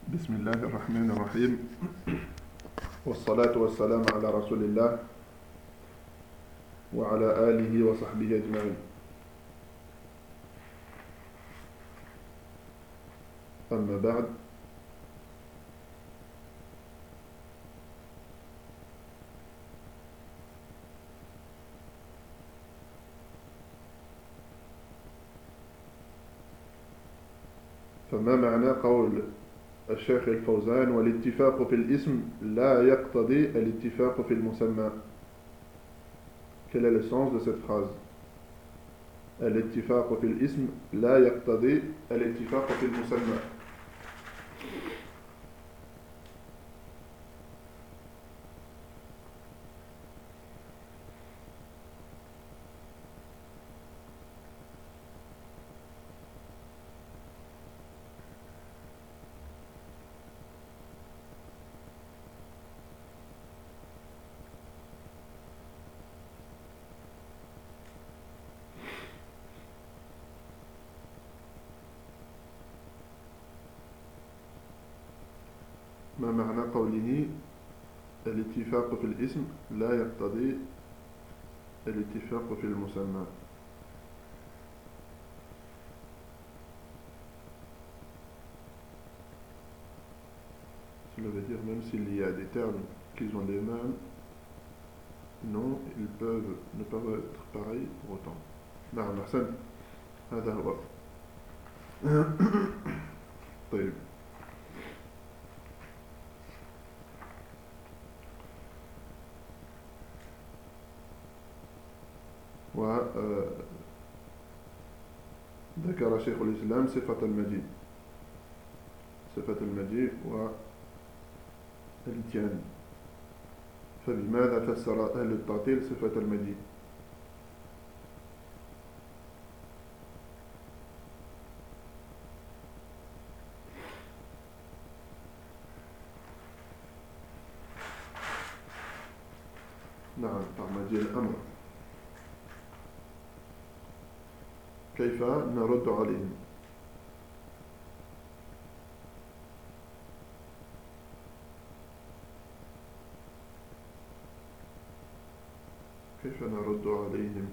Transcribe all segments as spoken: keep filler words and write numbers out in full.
بسم الله الرحمن الرحيم، والصلاة والسلام على رسول الله وعلى آله وصحبه أجمعين. أما بعد، فما معنى قول الشيخ الفوزان والاتفاق في الاسم لا يقتضي الاتفاق في المسمى؟ Quel est le sens de cette phrase? الاتفاق في الاسم لا يقتضي الاتفاق في المسمى. ما معنى قوله الاتفاق في الاسم لا يقتضي الاتفاق في المسمى؟ Cela veut dire même s'il y a des termes qui ont les mêmes noms, ils peuvent ne pas être pareils pour autant. نعم أحسنت، هذا هو. طيب، وذكر شيخ الإسلام صفة المجيء صفة المجيء والإتيان. فبماذا فسر أهل التعطيل صفة المجيء؟ نعم، مجيء الأمر. كيف نرد عليهم؟ كيف نرد عليهم؟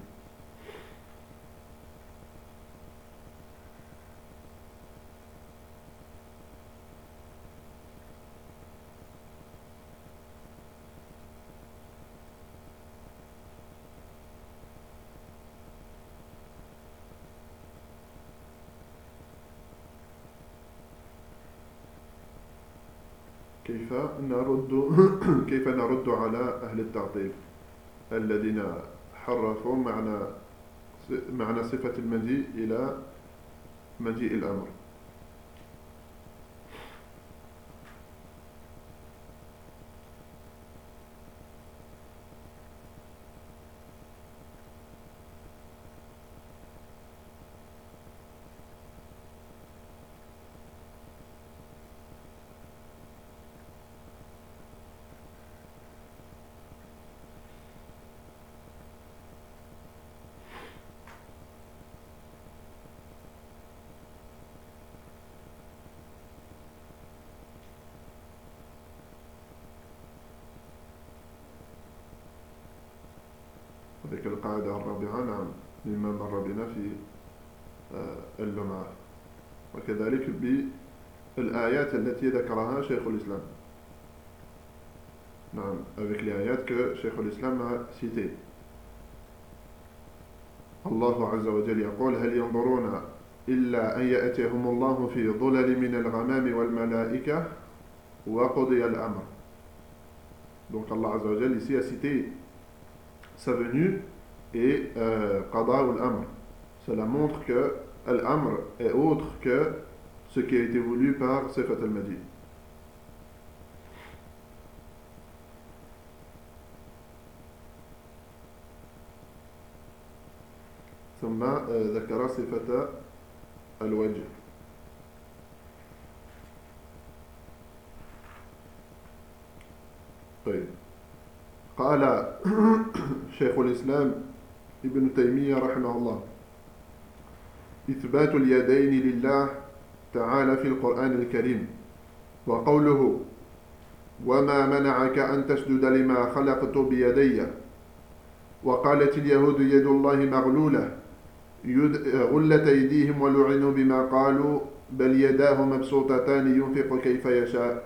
كيف نرد كيف نرد على أهل التعطيل الذين حرفوا معنى معنى صفة المجيء إلى مجيء الأمر؟ هذه القاعدة الرابعة، نعم، مما مر بنا في اللمعة، وكذلك بالآيات التي ذكرها شيخ الإسلام. نعم، avec les ayats que شيخ الإسلام a cité. الله عز وجل يقول: هل ينظرون إلا أن يأتيهم الله في ظلل من الغمام والملائكة وقضي الأمر. Donc Allah Azza wa Jal ici a cité sa venue et euh, qada ou l'amr. Cela montre que l'amr est autre que ce qui a été voulu par Sifat al-Majid. ثم ذكر صفة الوجه. طيب، قال شيخ الإسلام ابن تيمية رحمه الله: إثبات اليدين لله تعالى في القرآن الكريم وقوله وما منعك أن تسجد لما خلقت بيدي وقالت اليهود يد الله مغلولة غلت أيديهم ولعنوا بما قالوا بل يداه مبسوطتان ينفق كيف يشاء.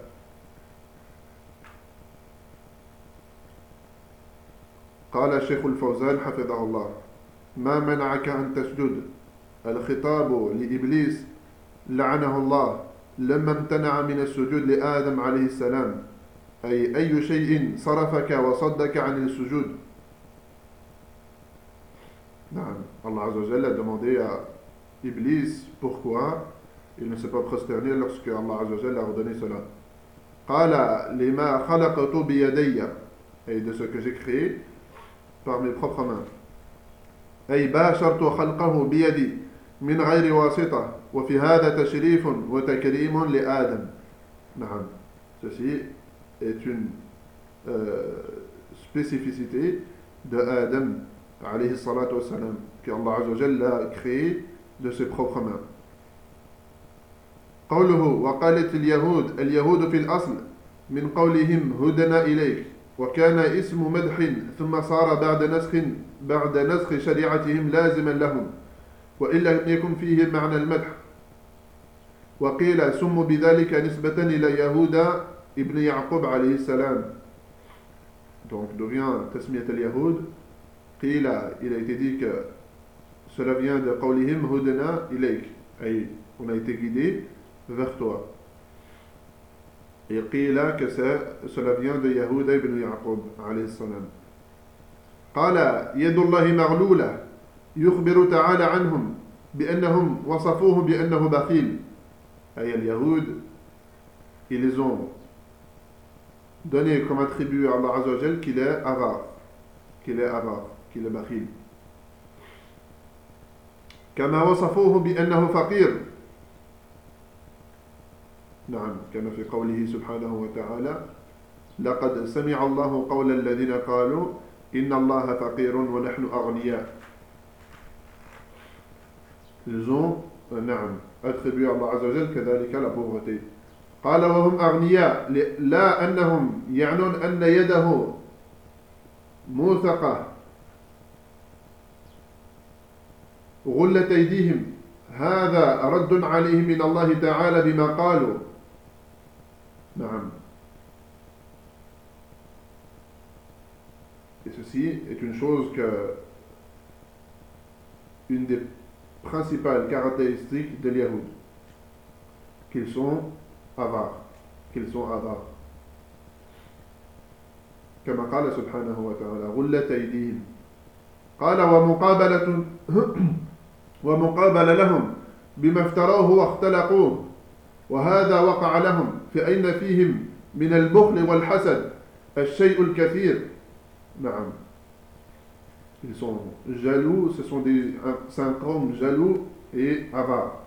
قال الشيخ الفوزان حفظه الله ما منعك أن تسجد، الخطاب لإبليس لعنه الله لما امتنع من السجود لآدم عليه السلام، أي أي شيء صرفك وصدك عن السجود. نعم Allah Azza wa Jalla a demandé à Iblis pourquoi il ne s'est pas prosterné lorsque Allah Azza wa Jalla a ordonné cela. Qala lima khalaqtu biyadayya, et de ce que j'ai créé par mes propres mains. أي باشرت خلقه بيدي من غير واسطة وفي هذا تشريف وتكريم لآدم. نعم ceci est une euh, spécificité de Adam alayhi salatu wassalam que Allah Azza wa Jalla a créé de ses propres mains. قوله وقالت اليهود، اليهود في الأصل من قولهم هدنا إليك، وكان اسم مدح ثم صار بعد نسخ بعد نسخ شريعتهم لازما لهم وإن لم يكن فيه معنى المدح. وقيل سموا بذلك نسبة إلى يهوذا ابن يعقوب عليه السلام. Donc d'où vient Tasmiyat al-Yahoud? قيل, il a été dit que cela vient de قولهم هدنا إليك, أي on a été guidé vers toi. Et قيل que cela vient de Yahuda ibn Yaqub alayhi salam. قال يد الله مغلولة يخبر تعالى عنهم بأنهم وصفوه بأنه بخيل. أي اليهود ils ont donné comme attribut à Allah Azza wa Jal qu'il est avare, qu'il est avare, qu'il est bakhil. كما وصفوه بأنه فقير. نعم كما في قوله سبحانه وتعالى لقد سمع الله قول الذين قالوا إن الله فقير ونحن أغنياء. Ils ont نعم attribué à Allah Azza wa Jal كذلك la pauvreté. قال وهم أغنياء لا أنهم يعنون أن يده موثقة غلت أيديهم، هذا رد عليهم من الله تعالى بما قالوا. نعم. Et ceci est une chose que une des principales caractéristiques des Yahoud, qu'ils sont avares, qu'ils sont avares. كما قال سبحانه وتعالى غلت أيديهم. قال ومقابلة ومقابل لهم بما افتروه واختلقوه، وهذا وقع لهم فإن فيهم من البخل والحسد الشيء الكثير. نعم. Ils sont jaloux, ce sont des syndromes jaloux et avares.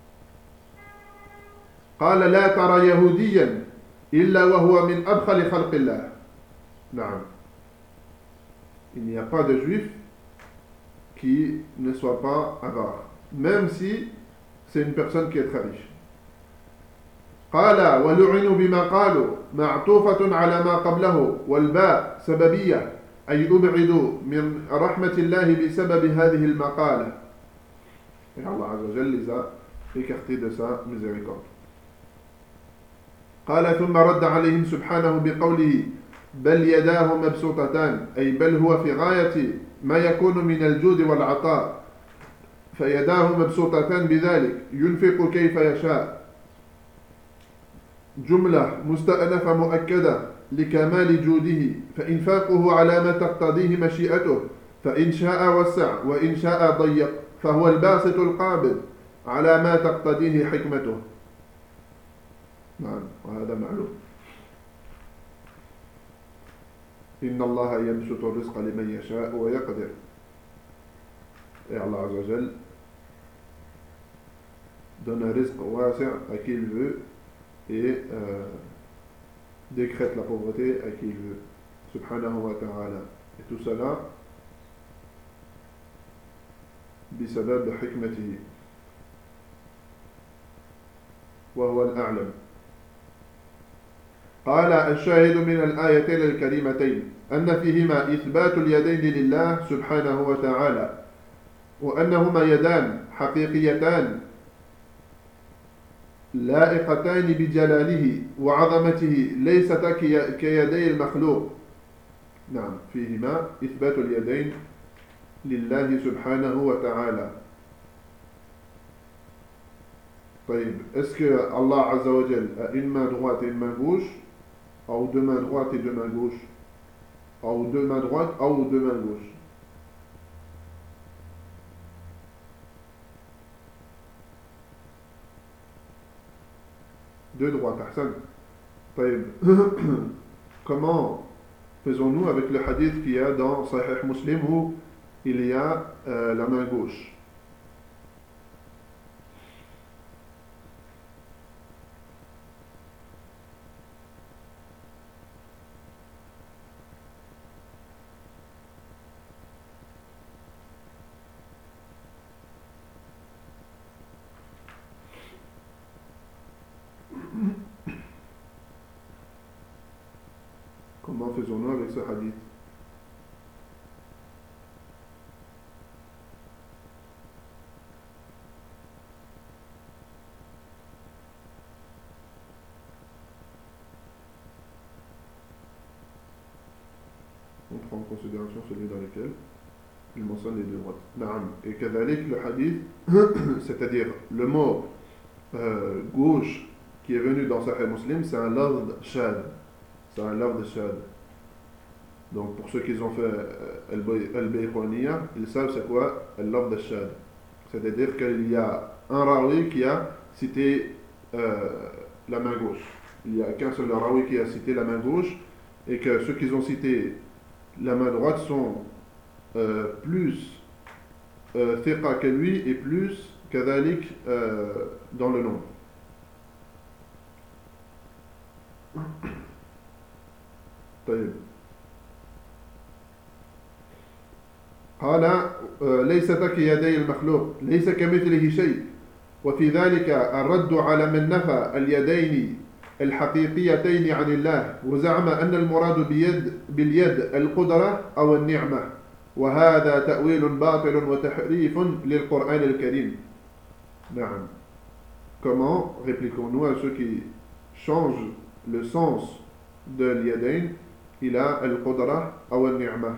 قال لا ترى يهوديا إلا وهو من أبخل خلق الله. نعم. Il n'y a pas de juif qui ne soit pas avare, même si c'est une personne qui est très riche. قال ولعنوا بما قالوا معطوفة على ما قبله والباء سببية أي أبعدوا من رحمة الله بسبب هذه المقالة. Et Allah Azza wa Jalla les a écartés de sa miséricorde. قال ثم رد عليهم سبحانه بقوله بل يداه مبسوطتان، أي بل هو في غاية ما يكون من الجود والعطاء، فيداه مبسوطتان بذلك ينفق كيف يشاء. جملة مستأنفة مؤكدة لكمال جوده، فإنفاقه على ما تقتضيه مشيئته، فإن شاء وسع وإن شاء ضيق، فهو الباسط القابض على ما تقتضيه حكمته. نعم وهذا معلوم. إن الله يبسط الرزق لمن يشاء ويقدر. Et Allah Azza wa Jal donne un rizq wasi' à qui il veut et euh, décrète la pauvreté à qui il veut. Subhanahu wa ta'ala. Et tout cela بسبب حكمته وهو الأعلم. قال الشاهد من الآيتين الكريمتين أن فيهما إثبات اليدين لله سبحانه وتعالى وأنهما يدان حقيقيتان لائقتان بجلاله وعظمته ليستا كيدي المخلوق. نعم فيهما إثبات اليدين لله سبحانه وتعالى. طيب est-ce que Allah Azza wa Jal a une main droite et une main gauche ou deux mains droites et deux mains gauches ou deux mains droites ou deux mains gauches? Deux droites, Hassan. طيب comment faisons-nous avec le hadith qu'il y a dans Sahih Muslim où il y a euh, la main gauche? Comment faisons-nous avec ce hadith? On prend en considération celui dans lequel il mentionne les deux droites. Naam. Et kadhalik, le hadith, c'est-à-dire le mot euh, gauche qui est venu dans Sahih Muslim, c'est un lafz shad. C'est un lafz shad. Donc pour ceux qui ont fait euh, al-Bayqaniya, ils savent c'est quoi le lafz shad. C'est-à-dire qu'il y a un rawi qui a cité euh, la main gauche. Il n'y a qu'un seul rawi qui a cité la main gauche et que ceux qui ont cité la main droite sont euh, plus euh, thiqa que lui et plus kadhalik euh, dans le nombre. طيب قال ليست كيدي المخلوق ليس كمثله شيء وفي ذلك الرد على من نفى اليدين الحقيقيتين عن الله وزعم أن المراد بيد باليد القدرة أو النعمة وهذا تأويل باطل وتحريف للقرآن الكريم. نعم. Comment répliquons-nous à ceux qui changent le sens de l'yadayn ila al-qudra ou al-ni'mah?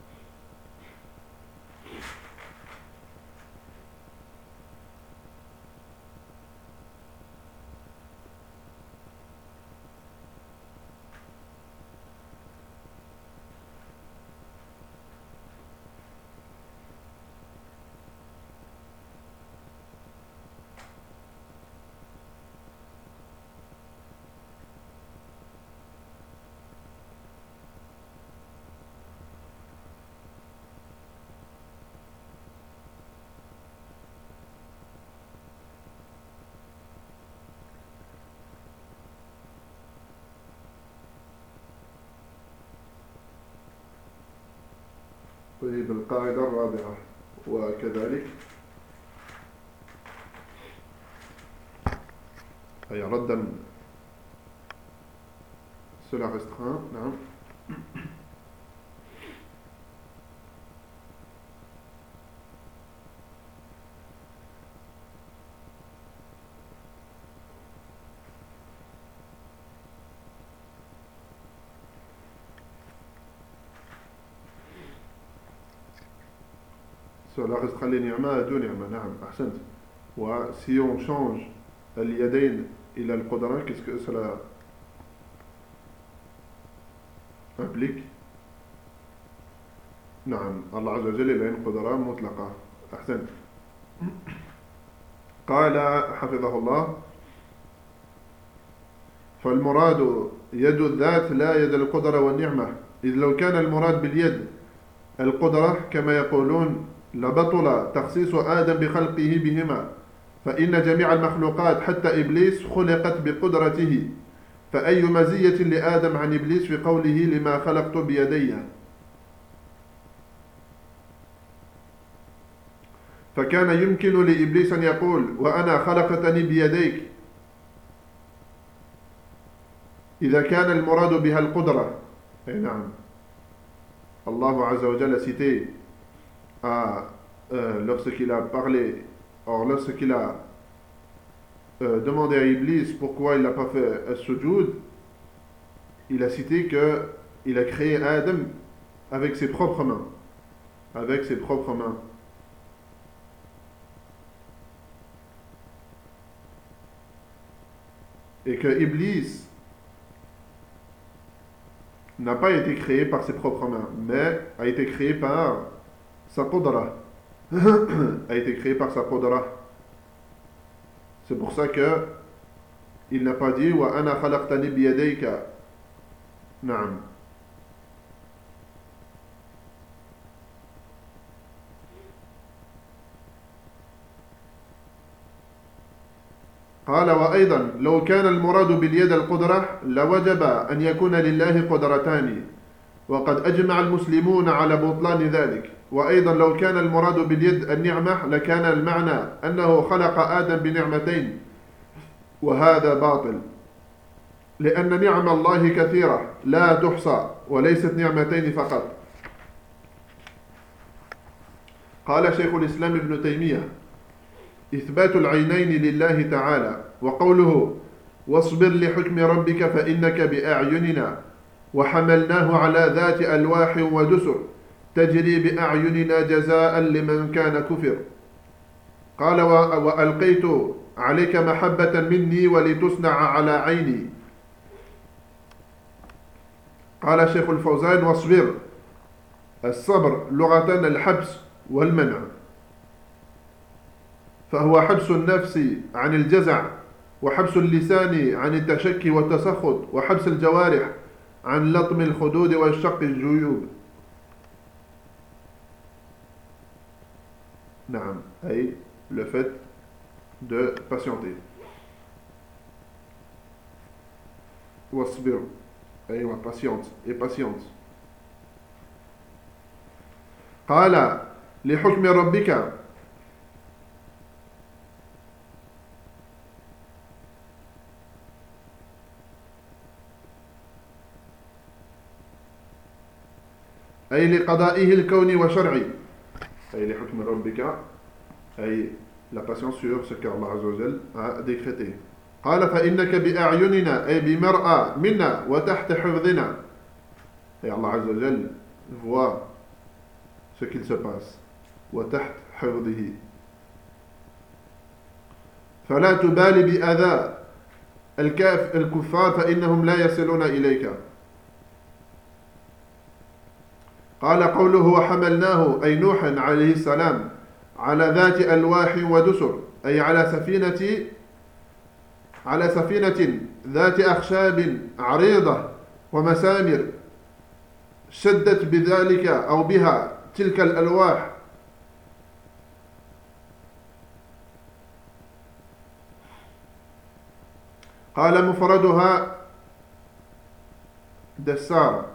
طيب القاعدة الرابعة وكذلك أي ردا cela restreint. نعم. Cela restreint les ni'ma à deux ni'ma. نعم أحسنت. Si on change اليدين إلى القدرة, qu'est-ce que cela implique? نعم الله عز وجل إلى قدرة مطلقة. أحسنت. قال حفظه الله فالمراد يد الذات لا يد القدرة والنعمة إذ لو كان المراد باليد القدرة كما يقولون لبطل تخصيص آدم بخلقه بهما فإن جميع المخلوقات حتى إبليس خلقت بقدرته فأي مزية لآدم عن إبليس في قوله لما خلقت بيدي فكان يمكن لإبليس أن يقول وأنا خلقتني بيديك إذا كان المراد بها القدرة. أي نعم. Allah Azza wa Jal a cité à, euh, lorsqu'il a parlé, or lorsqu'il a euh, demandé à Iblis pourquoi il n'a pas fait as-sujud, il a cité que il a créé Adam avec ses propres mains. Avec ses propres mains. Et que Iblis n'a pas été créé par ses propres mains, mais a été créé par sa qudra. a été créé par sa qudra. C'est pour ça que il n'a pas dit wa ana khalaqtani biyadayka. Naam. قال وأيضا لو كان المراد باليد القدرة لوجب أن يكون لله قدرتان وقد أجمع المسلمون على بطلان ذلك. وأيضا لو كان المراد باليد النعمة لكان المعنى أنه خلق آدم بنعمتين وهذا باطل لأن نعم الله كثيرة لا تحصى وليست نعمتين فقط. قال شيخ الإسلام ابن تيمية إثبات العينين لله تعالى وقوله واصبر لحكم ربك فإنك بأعيننا وحملناه على ذات ألواح ودسر تجري بأعيننا جزاء لمن كان كفر. قال وألقيت عليك محبة مني ولتصنع على عيني. قال شيخ الفوزان واصبر الصبر لغة الحبس والمنع فهو حبس النفس عن الجزع وحبس اللسان عن التشكي والتسخط وحبس الجوارح عن لطم الخدود والشق الجيوب. نعم أي le fait de patienter. واصبر أيوة patiente et patiente. قال لحكم ربك أي لقضائه الكوني وشرعي أي لحكم ربك أي la patience sur ce qu'Allah Azza wa Jal a décrété. قال فإنك بأعيننا أي بمرأة منا وتحت حفظنا. Et Allah Azza wa Jal voit ce qu'il se passe. وتحت حفظه. فلا تبالي بأذى الكاف الكفار فإنهم لا يصلون إليك. قال قوله وحملناه أي نوح عليه السلام على ذات ألواح ودسر أي على سفينة على سفينة ذات أخشاب عريضة ومسامر شدت بذلك أو بها تلك الألواح. قال مفردها دسار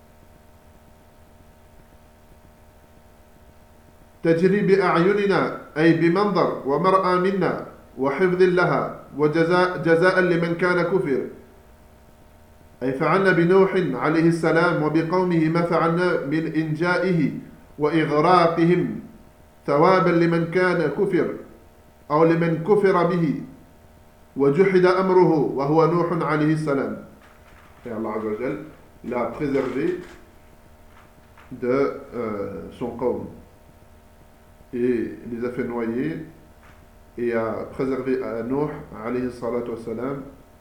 تجري بأعيننا أي بمنظر ومرأى منا وحفظ لها وجزاء جزاء لمن كان كفر. أي فعلنا بنوح عليه السلام وبقومه ما فعلنا من إنجائه وإغراقهم ثوابا لمن كان كفر أو لمن كفر به وجحد أمره وهو نوح عليه السلام. Et Allah Azza wa Jal l'a préservé de euh, son qawm et les a fait noyer et a préservé à Nuh alayhi salatu wassalam.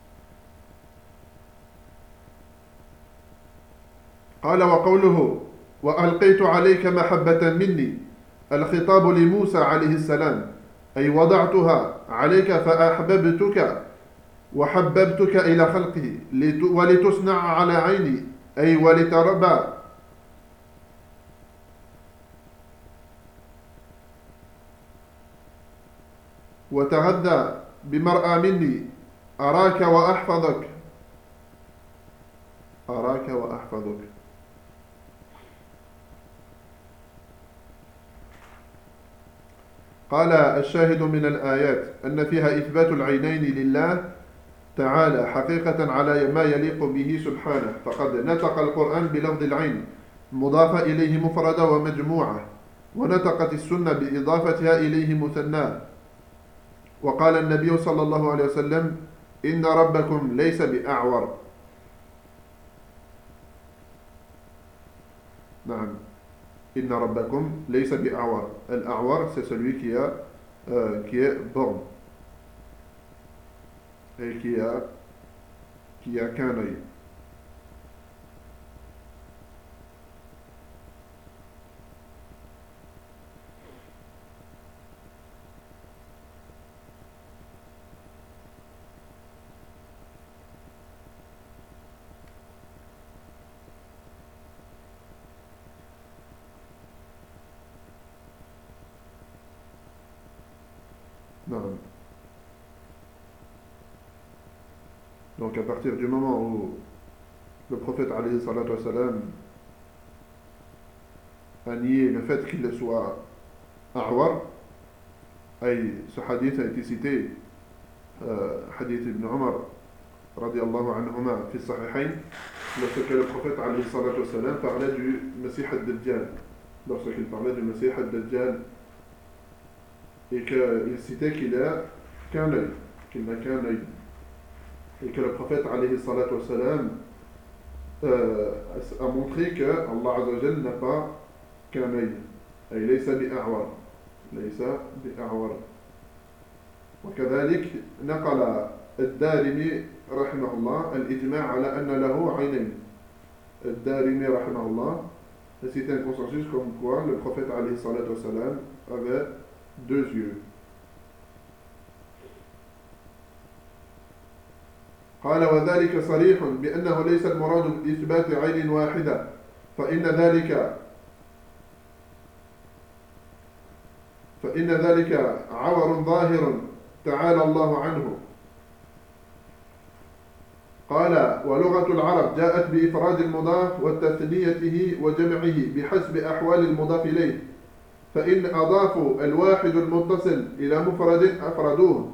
قال وقوله وألقيت عليك محبة مني الخطاب لموسى عليه السلام أي وضعتها عليك فأحببتك وحببتك إلى خلقه ولتصنع على عيني أي ولتربى وتغذى بمرأى مني أراك وأحفظك أراك وأحفظك. قال الشاهد من الآيات أن فيها إثبات العينين لله تعالى حقيقة على ما يليق به سبحانه، فقد نطق القرآن بلفظ العين مضافة إليه مفردة ومجموعة، ونطقت السنة بإضافتها إليه مثنى. وقال النبي صلى الله عليه وسلم: إن ربكم ليس بأعور. نعم، إن ربكم ليس بأعور. الأعور c'est celui qui a euh, qui est borgne et qui a qui a qu'un œil. Non. Donc à partir du moment où le prophète alayhi salatu wassalam a nié le fait qu'il soit a'war, et ce hadith a été cité, euh, hadith ibn Umar radiallahu anhuma fi sahihayn, lorsque le prophète alayhi salatu wassalam parlait du Messie ad-Dajjal, lorsqu'il parlait du Messie ad-Dajjal, et qu'il citait qu'il a qu'un œil, qu'il n'a qu'un œil, et que le prophète alayhi salatu wassalam euh, a montré que Allah azza wa jalla n'a pas qu'un œil, et laysa bi'a'war, laysa bi'a'war. وكذلك نقل الدارمي رحمه الله الإجماع على أن له عينين. الدارمي رحمه الله a cité un consensus comme quoi le prophète alayhi salatu wassalam avait deux yeux. قال وذلك صريح بأنه ليس المراد بإثبات عين واحدة، فإن ذلك فإن ذلك عور ظاهر تعالى الله عنه. قال ولغة العرب جاءت بإفراد المضاف وتثنيته وجمعه بحسب أحوال المضاف إليه، فإن أضافوا الواحد المتصل إلى مفرد أفردوه،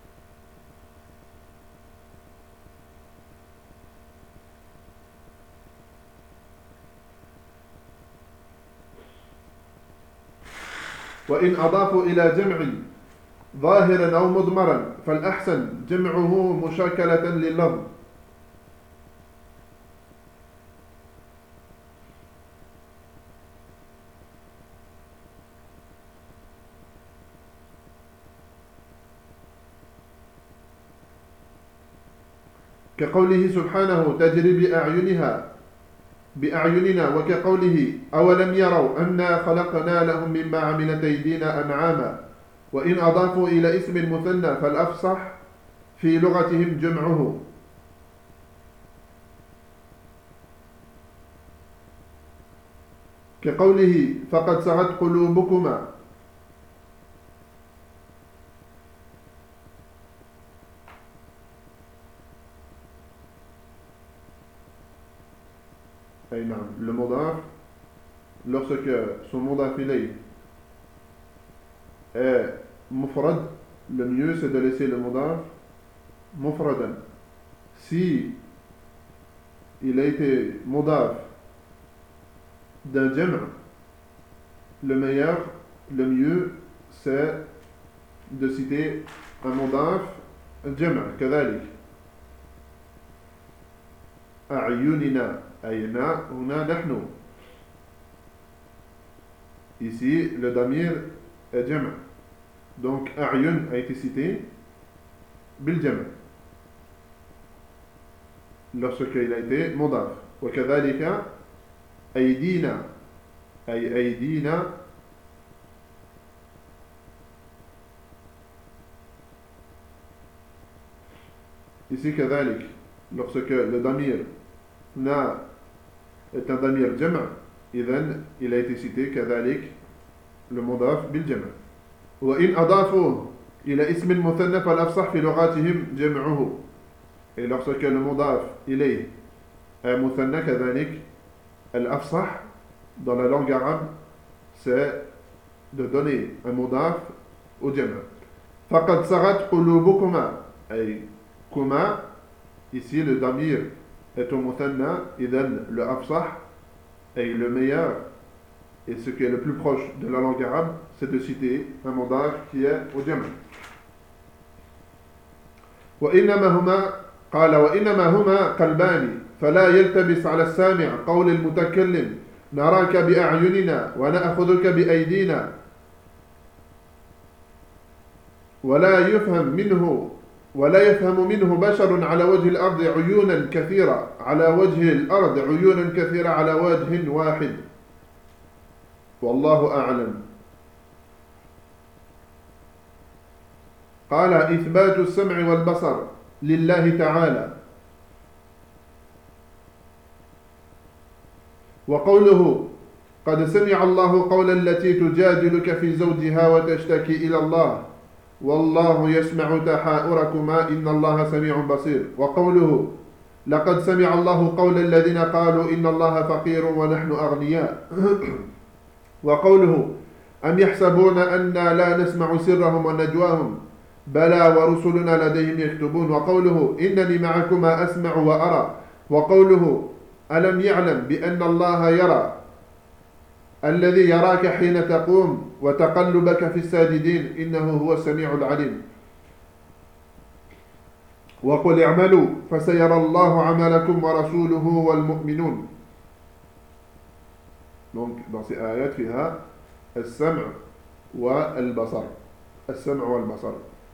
وإن أضافوا إلى جمع ظاهرا أو مضمرا فالأحسن جمعه مشاكلة لللفظ. كقوله سبحانه تجري بأعينها بأعيننا، وكقوله أولم يروا أنا خلقنا لهم مما عملت أيدينا أنعاما. وإن أضافوا إلى اسم المثنى فالأفصح في لغتهم جمعه. كقوله فقد سغت قلوبكما. أي نعم، le mudaf, lorsque son mudaf ilayh est mufrad, le mieux c'est de laisser le mudaf mufradan. Si il a été mudaf d'un jam', le meilleur, le mieux c'est de citer un mudaf jam', كذلك أعيننا أينا هنا نحن. Ici le damir est jam', donc أعين a été cité bil jam' lorsqu'il a été mudaf. وكذلك أيدينا أي أيدينا ici كذلك lorsque le damir na est un damir jam', إذن il a été cité كذلك le mudaf bil jam'. وإن أضافوا إلى اسم المثنى فالأفصح في لغاتهم جمعه. Et lorsque le mudaf إليه est مثنى كذلك الأفصح dans la langue arabe c'est de donner un mudaf au jam'. فقد سغت قلوبكما أي Kuma, ici le damir est au muthanna, idhan le afsah est le meilleur, et ce qui est le plus proche de la langue arabe, c'est de citer un mudaf qui est au jam'. وإنما هما قال وإنما هما قلبان فلا يلتبس على السامع قول المتكلم نراك بأعيننا ونأخذك بأيدينا ولا يفهم منه ولا يفهم منه بشر على وجه الأرض عيونا كثيرة على وجه الأرض عيونا كثيرة على وجه واحد والله أعلم. قال إثبات السمع والبصر لله تعالى. وقوله قد سمع الله قول التي تجادلك في زوجها وتشتكي إلى الله والله يسمع تحاوركما إن الله سميع بصير. وقوله لقد سمع الله قول الذين قالوا إن الله فقير ونحن أغنياء. وقوله أم يحسبون أنا لا نسمع سرهم ونجواهم بلى ورسلنا لديهم يكتبون. وقوله إنني معكما أسمع وأرى. وقوله ألم يعلم بأن الله يرى الذي يراك حين تقوم وتقلبك في الساجدين إنه هو السميع العليم. وقل اعملوا فسيرى الله عملكم ورسوله والمؤمنون. Donc dans ces ayats فيها السمع والبصر السمع والبصر.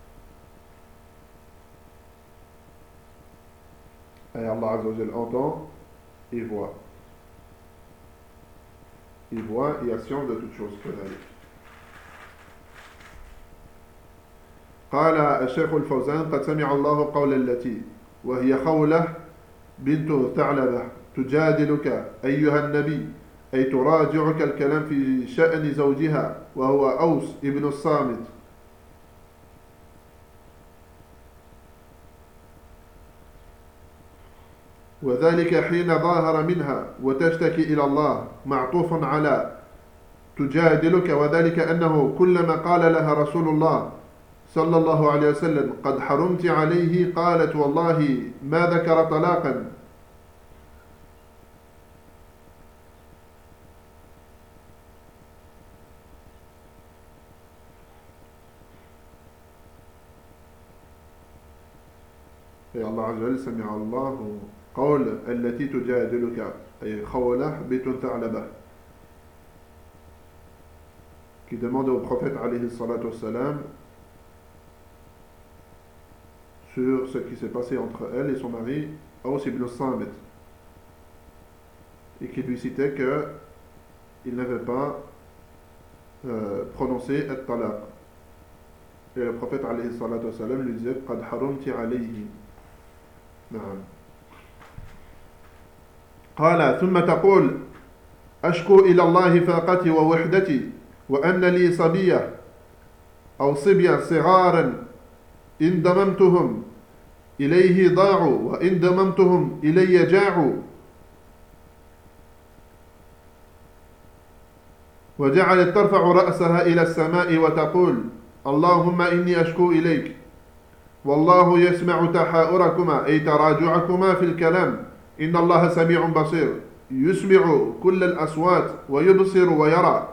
Et Allah Azza wa Jalla entend et voit. Il voit et a science de toutes choses. قال الشيخ الفوزان قد سمع الله قول التي وهي خولة بنت ثعلبة تجادلك أيها النبي أي تراجعك الكلام في شأن زوجها وهو أوس ابن الصامت. وذلك حين ظاهر منها وتشتكي إلى الله معطوف على تجادلك. وذلك أنه كلما قال لها رسول الله صلى الله عليه وسلم قد حرمت عليه قالت والله ما ذكر طلاقا. يا الله عز وجل سمع الله قول التي تجادلك أي خولة بنت ثعلبة qui demande au prophète alayhi salatu wassalam sur ce qui s'est passé entre elle et son mari Aws ibn Samit et qui lui citait que il n'avait pas euh, prononcé at-talaq. Et le prophète alayhi salatu wassalam lui disait qad harumti alayhi. نعم. قال ثم تقول أشكو إلى الله فاقتي ووحدتي وأن لي صبية أو صبية صغارا إن ضممتهم إليه ضاعوا وإن ضممتهم إلي جاعوا. وجعلت ترفع رأسها إلى السماء وتقول اللهم إني أشكو إليك والله يسمع تحاوركما أي تراجعكما في الكلام إن الله سميع بصير يسمع كل الأصوات ويبصر ويرى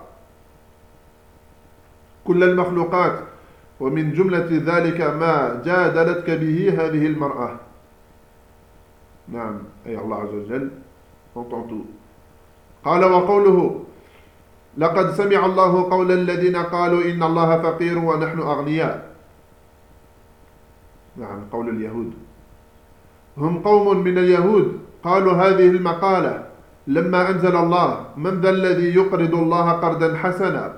كل المخلوقات ومن جملة ذلك ما جادلتك به هذه المرأة. نعم أي الله عز وجل entend tout. قال وقوله لقد سمع الله قول الذين قالوا إن الله فقير ونحن أغنياء. نعم قول اليهود. هم قوم من اليهود قالوا هذه المقالة لما أنزل الله من ذا الذي يقرض الله قرضا حسنا.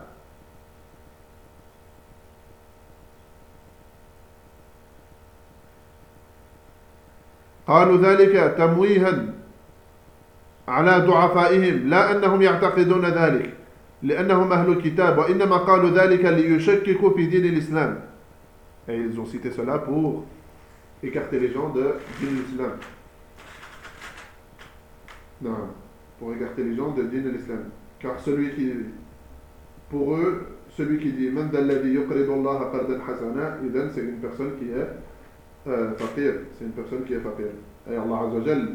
قالوا ذلك تمويها على ضعفائهم لا أنهم يعتقدون ذلك لأنهم أهل الكتاب وإنما قالوا ذلك ليشككوا في دين الإسلام. Et ils ont cité cela pour écarter les gens de l'islam. Non, pour écarter les gens de din l'islam. Car celui qui, pour eux, celui qui dit Man dalladhi yuqridu Allah qardan hasana, idan c'est une personne qui est euh, faqir, c'est une personne qui est faqir. Et Allah Azza wa Jal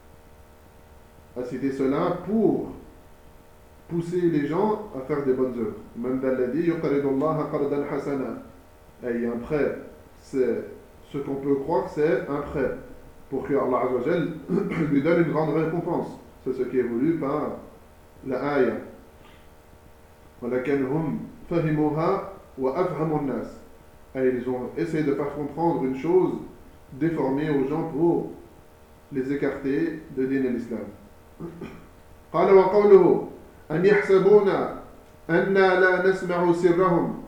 a cité cela pour pousser les gens à faire des bonnes œuvres. Man dalladhi yuqridu Allah qardan hasana. Et un prêt, c'est ce qu'on peut croire, c'est un prêt pour que Allah Azza wa Jal lui donne une grande récompense. C'est ce qui est voulu par la ayah. ولكن هم فهموها وأفهموا الناس. Et ils ont essayé de faire comprendre une chose déformée aux gens pour les écarter de din l'islam. قال وقوله أن يحسبون أننا لا نسمع سرهم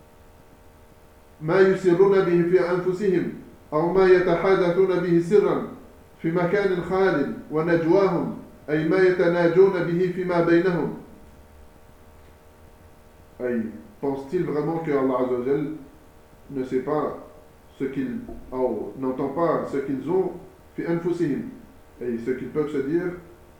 ما يسرون به في أنفسهم أو ما يتحدثون به سرا في مكان خال ونجواهم أي ما يتناجون به فيما بينهم. أي pense-t-il vraiment que Allah Azza wa Jal ne sait pas ce qu'ils ou n'entend pas ce qu'ils ont fi anfusihim, et ce qu'ils peuvent se dire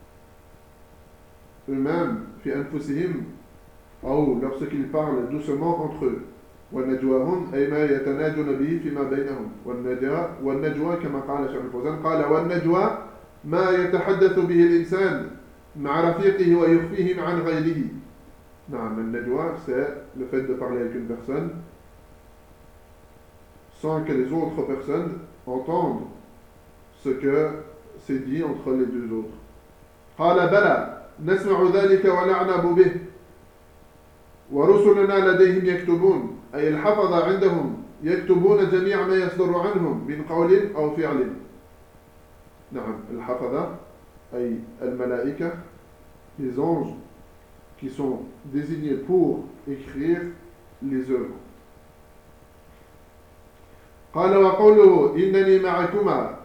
eux-mêmes fi anfusihim, ou lorsqu'ils parlent doucement entre eux. والنجواهم أي ما يتناجون به فيما بينهم. والنجوى والنجوى كما قال شيخ الفوزان قال والنجوى ما يتحدث به الإنسان مع رفيقه ويخفيه عن غيره. Non, le najwa, c'est le fait de parler avec une personne sans que les autres personnes entendent ce que c'est dit entre les deux autres. قال بلى نسمع ذلك ونعنب به ورسلنا لديهم يكتبون أي الحفظة عندهم يكتبون جميع ما يصدر عنهم من قول أو فعل. نعم الحفظة أي الملائكة les anges qui sont désignés pour écrire les œuvres. قال وقوله إنني معكما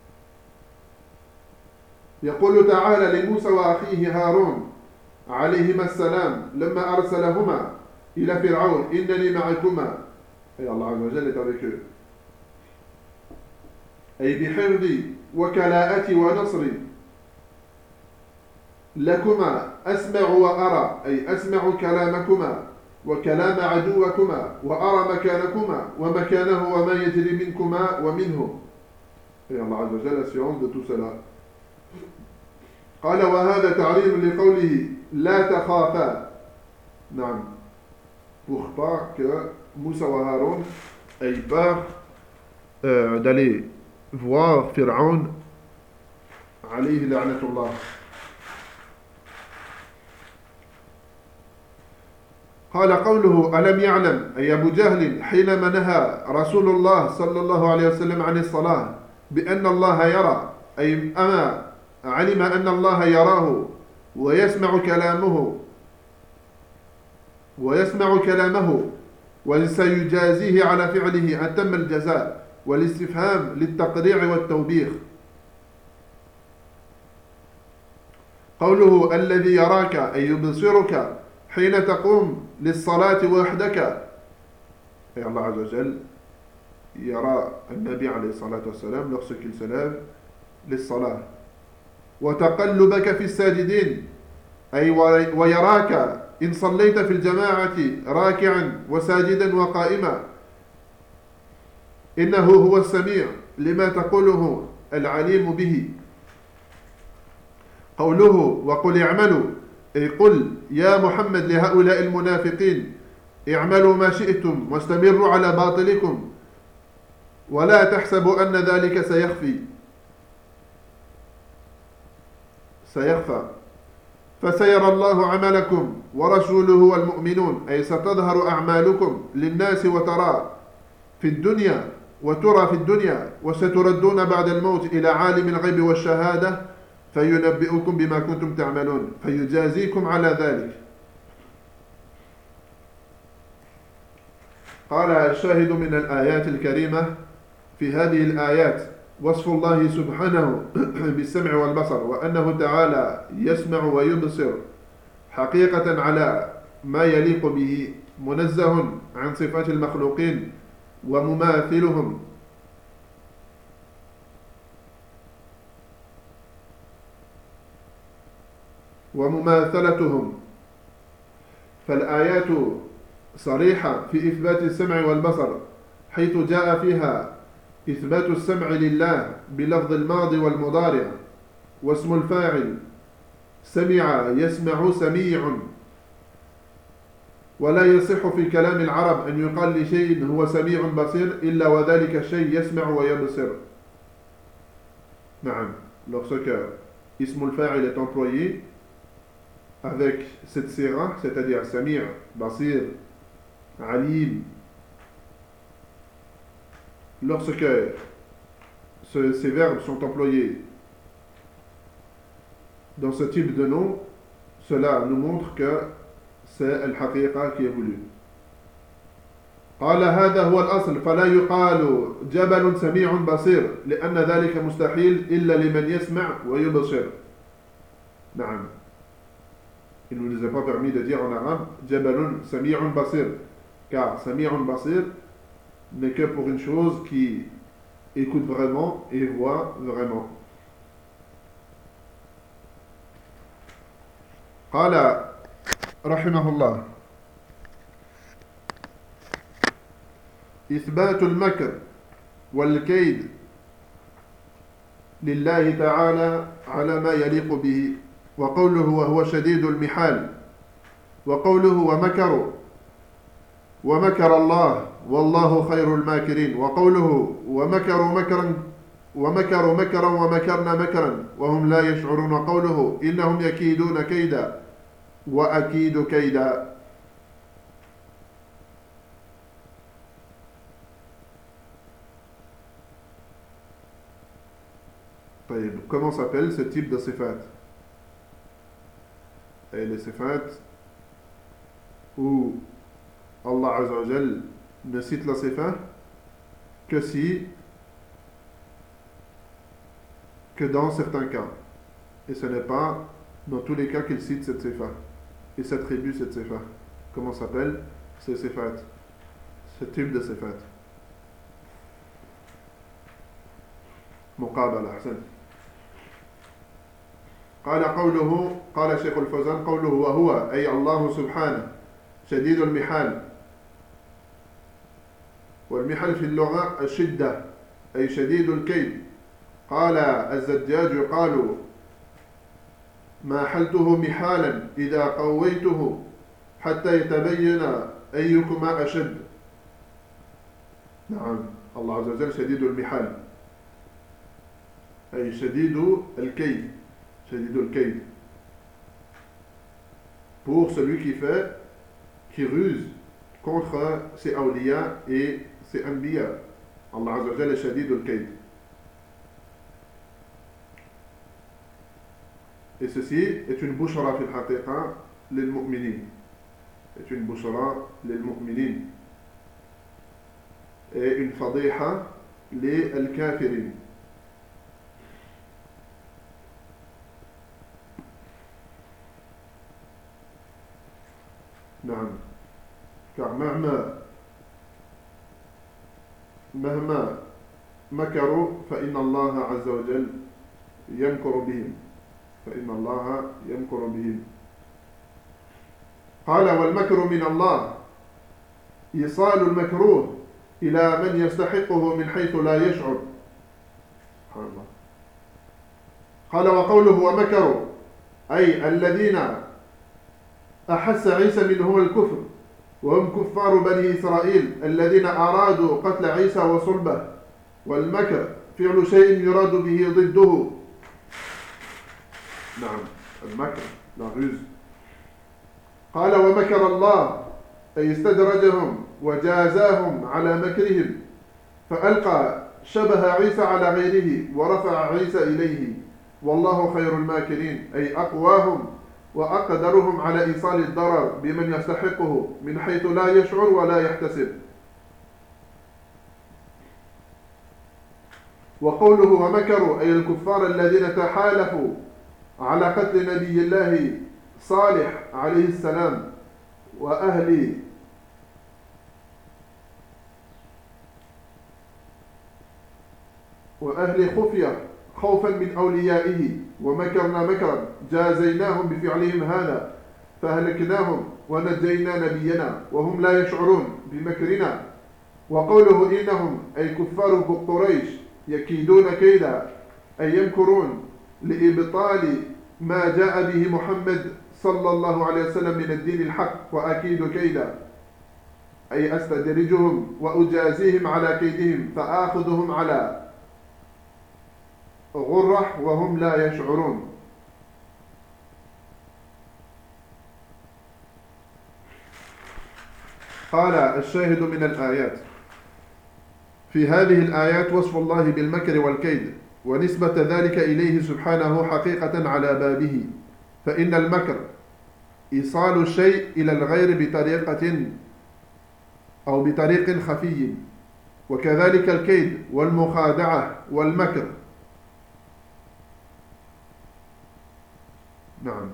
يقول تعالى لموسى وأخيه هارون عليهما السلام لما أرسلهما إلى فرعون إنني معكما. أي الله عز وجل est avec eux. أي بحفظي وكلاءتي ونصري لكما أسمع وأرى أي أسمع كلامكما وكلام عدوكما وأرى مكانكما ومكانه وما يجري منكما ومنه. Et Allah Azza wa Jalla assurance de tout cela. قال وهذا تعليم لقوله لا تخافا. نعم pour pas que Moussa et Haroun aient peur euh, d'aller voir Pharaon alayhi la'natullah. قال قوله ألم يعلم أي أبو جهل حينما نهى رسول الله صلى الله عليه وسلم عن الصلاة بأن الله يرى أي أما علم أن الله يراه ويسمع كلامه ويسمع كلامه وسيجازيه على فعله أتم الجزاء والاستفهام للتقريع والتوبيخ. قوله الذي يراك أي يبصرك حين تقوم للصلاة وحدك. Et Allah Azza wa Jal يرى النبي عليه الصلاة والسلام lorsqu'il se lève للصلاة. وتقلبك في الساجدين أي ويراك إن صليت في الجماعة راكعا وساجدا وقائما إنه هو السميع لما تقوله العليم به. قوله وقل اعملوا أي قل يا محمد لهؤلاء المنافقين اعملوا ما شئتم واستمروا على باطلكم ولا تحسبوا أن ذلك سيخفي سيخفى فسيرى الله عملكم ورسوله والمؤمنون أي ستظهر أعمالكم للناس وترى في الدنيا وترى في الدنيا وستردون بعد الموت إلى عالم الغيب والشهادة فينبئكم بما كنتم تعملون فيجازيكم على ذلك. قال الشاهد من الآيات الكريمة في هذه الآيات وصف الله سبحانه بالسمع والبصر وأنه تعالى يسمع ويبصر حقيقة على ما يليق به منزه عن صفات المخلوقين ومماثلهم ومماثلتهم. فالآيات صريحة في إثبات السمع والبصر حيث جاء فيها إثبات السمع لله بلفظ الماضي والمضارع، واسم الفاعل سمع يسمع سميع، ولا يصح في كلام العرب أن يقال لشيء هو سميع بصير إلا وذلك الشيء يسمع ويبصر. نعم. Lorsque ism al-fa'il est employé avec cette sira, c'est-à-dire Samir, Basir, Alim, lorsque ce, ces verbes sont employés dans ce type de nom, cela nous montre que c'est al-haqiqa qui est voulu. قال هذا هو الأصل فلا يقال جبل سميع بصير لأن ذلك مستحيل إلا لمن يسمع ويبصر. نعم. Il ne nous est pas permis de dire en arabe جبل سميع بصير, car سميع بصير n'est que pour une chose qui écoute vraiment et voit vraiment. قال رحمه الله إثبات المكر والكيد لله تعالى على ما يليق به، وقوله وهو شديد المحال، وقوله ومكروا ومكر الله والله خير الماكرين، وقوله ومكروا مكرا ومكروا مكرا ومكرنا مكرا وهم لا يشعرون، وقوله إنهم يكيدون كيدا وأكيد كيدا. Comment s'appelle ce type de sifat? Et les sifat où Allah Azza wa Jal ne cite la sifat que si que dans certains cas, et ce n'est pas dans tous les cas qu'il cite cette sifat et s'attribue cette sifat. Comment s'appelle ce sifat, ce type de sifat? مقابلة. أحسن. قال قوله قال شيخ الفوزان قوله وهو أي الله سبحانه شديد المحال، والمحال في اللغة الشدة أي شديد الكيد. قال الزجاج يقال ما حلته محالا إذا قويته حتى يتبين أيكما أشد. نعم. الله عز وجل شديد المحال أي شديد الكيد، شديد الكيد, pour celui qui fait, qui ruse contre ses awliya et ses anbiya. Allah Azza wa Jalla est shadid al-kayd. Et ceci est une bushra fi al-haqiqa lil mu'minin, est une bushra lil mu'minin et une fadiha lil kafirin. نعم. car مهما مهما مكروا فإن الله عز وجل يمكر بهم فإن الله يمكر بهم. قال والمكر من الله إيصال المكروه إلى من يستحقه من حيث لا يشعر. سبحان الله. قال وقوله ومكروا أي الذين أحس عيسى منهم الكفر وهم كفار بني إسرائيل الذين أرادوا قتل عيسى وصلبه. والمكر فعل شيء يراد به ضده. نعم. المكر la ruse. قال ومكر الله أي استدرجهم وجازاهم على مكرهم فألقى شبه عيسى على غيره ورفع عيسى إليه والله خير الماكرين أي أقواهم وأقدرهم على إيصال الضرر بمن يستحقه من حيث لا يشعر ولا يحتسب. وقوله ومكروا أي الكفار الذين تحالفوا على قتل نبي الله صالح عليه السلام وأهل وأهل خفية خوفا من أوليائه ومكرنا مكرا جازيناهم بفعلهم هذا فأهلكناهم ونجينا نبينا وهم لا يشعرون بمكرنا وقوله إنهم أي كفار قريش يكيدون كيدا أي يمكرون لإبطال ما جاء به محمد صلى الله عليه وسلم من الدين الحق وأكيد كيدا أي أستدرجهم وأجازيهم على كيدهم فآخذهم على غرة وهم لا يشعرون. قال الشاهد من الآيات: في هذه الآيات وصف الله بالمكر والكيد ونسبة ذلك إليه سبحانه حقيقة على بابه، فإن المكر إيصال الشيء إلى الغير بطريقة أو بطريق خفي، وكذلك الكيد والمخادعة والمكر. نعم.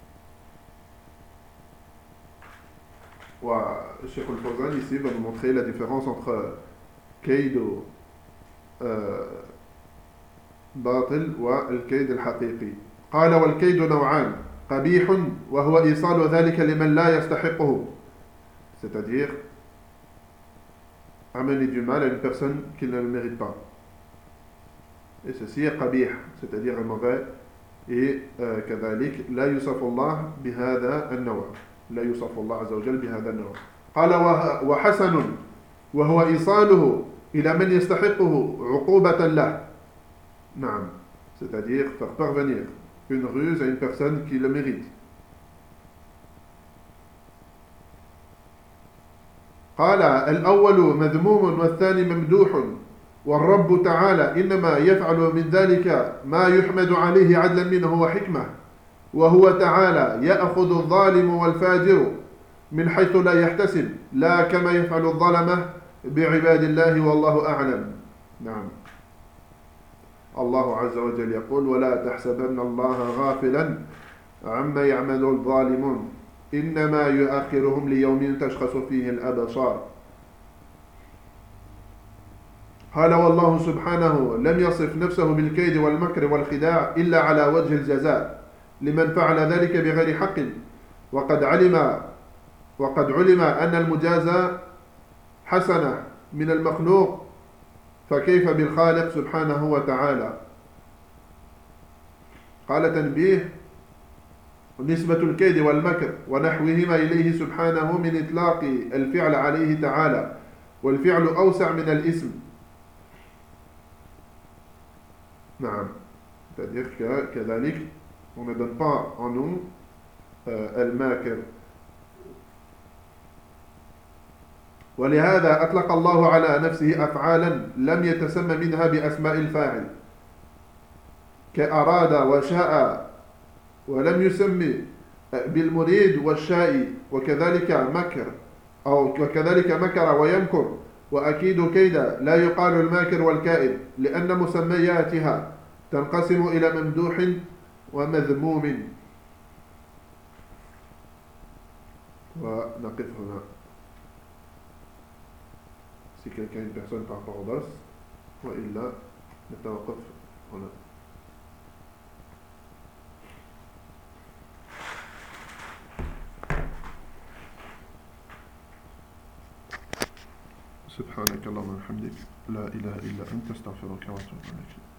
والشيخ الفوزان ici va nous montrer la différence entre كيد باطل والكيد الحقيقي. قال: والكيد نوعان: قبيح وهو إيصال ذلك لمن لا يستحقه, c'est-à-dire amener du mal à une personne qui ne le mérite pas. Et ceci est قبيح, c'est-à-dire un mauvais. Et كذلك لا يوصف الله بهذا النوع, لا يوصف الله عز وجل بهذا النوع. قال: وحسن وهو إيصاله إلى من يستحقه عقوبة له. نعم, c'est-à-dire faire parvenir une ruse à une personne qui le mérite. قال: الأول مذموم والثاني ممدوح، والرب تعالى إنما يفعل من ذلك ما يحمد عليه عدلا منه وحكمة، وهو تعالى يأخذ الظالم والفاجر من حيث لا يحتسب، لا كما يفعل الظلمة بعباد الله والله أعلم. نعم. الله عز وجل يقول: ولا تحسبن الله غافلا عما يعمل الظالمون إنما يؤخرهم ليوم تشخص فيه الأبصار. قال: والله سبحانه لم يصف نفسه بالكيد والمكر والخداع إلا على وجه الجزاء لمن فعل ذلك بغير حق، وقد علم وقد علم أن المجازى حسنة من المخلوق، فكيف بالخالق سبحانه وتعالى. قال: تنبيه: نسبة الكيد والمكر ونحوهما إليه سبحانه من إطلاق الفعل عليه تعالى، والفعل أوسع من الاسم. نعم, c'est-à-dire que كذلك on ne donne pas en nous euh, الماكر. ولهذا أطلق الله على نفسه أفعالا لم يتسمى منها بأسماء الفاعل كأراد وشاء، ولم يسمي بالمريد والشائي، وكذلك مكر أو وكذلك مكر ويمكر وأكيد كيدا. لا يقال الماكر والكائد لأن مسمياتها تنقسم إلى ممدوح ومذموم. ونقف هنا. Si quelqu'un a une personne par rapport au dars, وإلا نتوقف هنا. سبحانك اللهم وبحمدك لا إله إلا أنت استغفرك وأتوب إليك.